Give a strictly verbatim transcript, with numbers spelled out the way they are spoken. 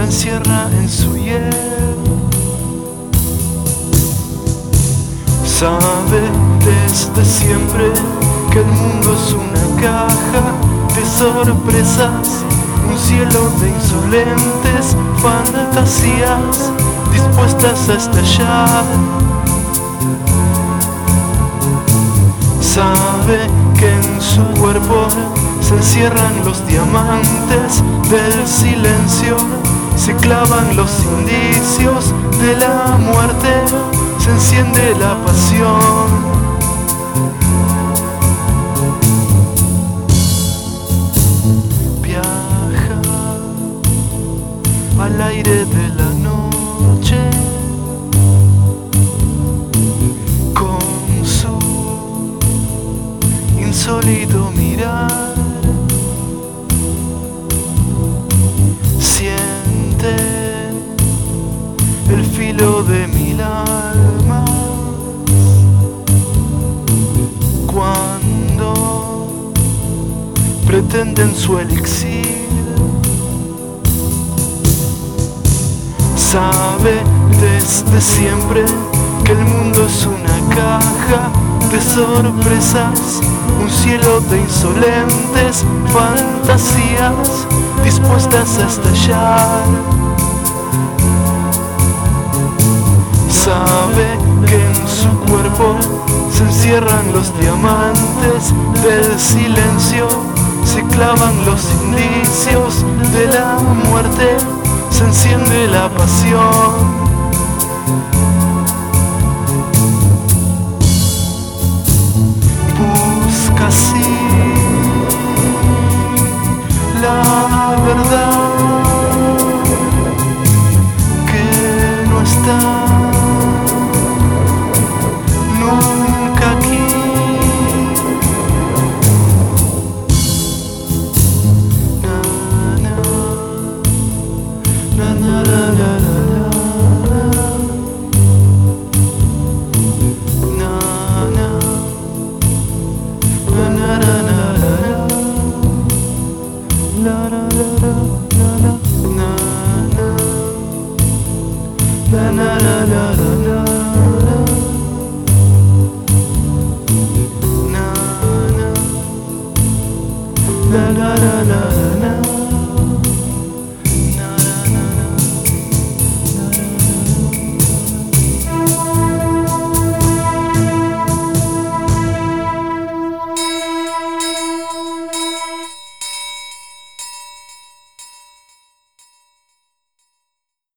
encierra en su hiel. Sabe desde siempre que el mundo es una caja de sorpresas, un cielo de insolentes fantasías dispuestas a estallar. Sabe que en su cuerpo se encierran los diamantes del silencio, se clavan los indicios de la muerte, se enciende la pasión. Viaja al aire de la noche con su insólito mirar. Siente el filo de mil almas cuando pretenden su elixir. Sabe desde siempre que el mundo es una caja de sorpresas, un cielo de insolentes fantasías dispuestas a estallar. Sabe que en su cuerpo se encierran los diamantes del silencio, se clavan los indicios de la muerte, se enciende la pasión.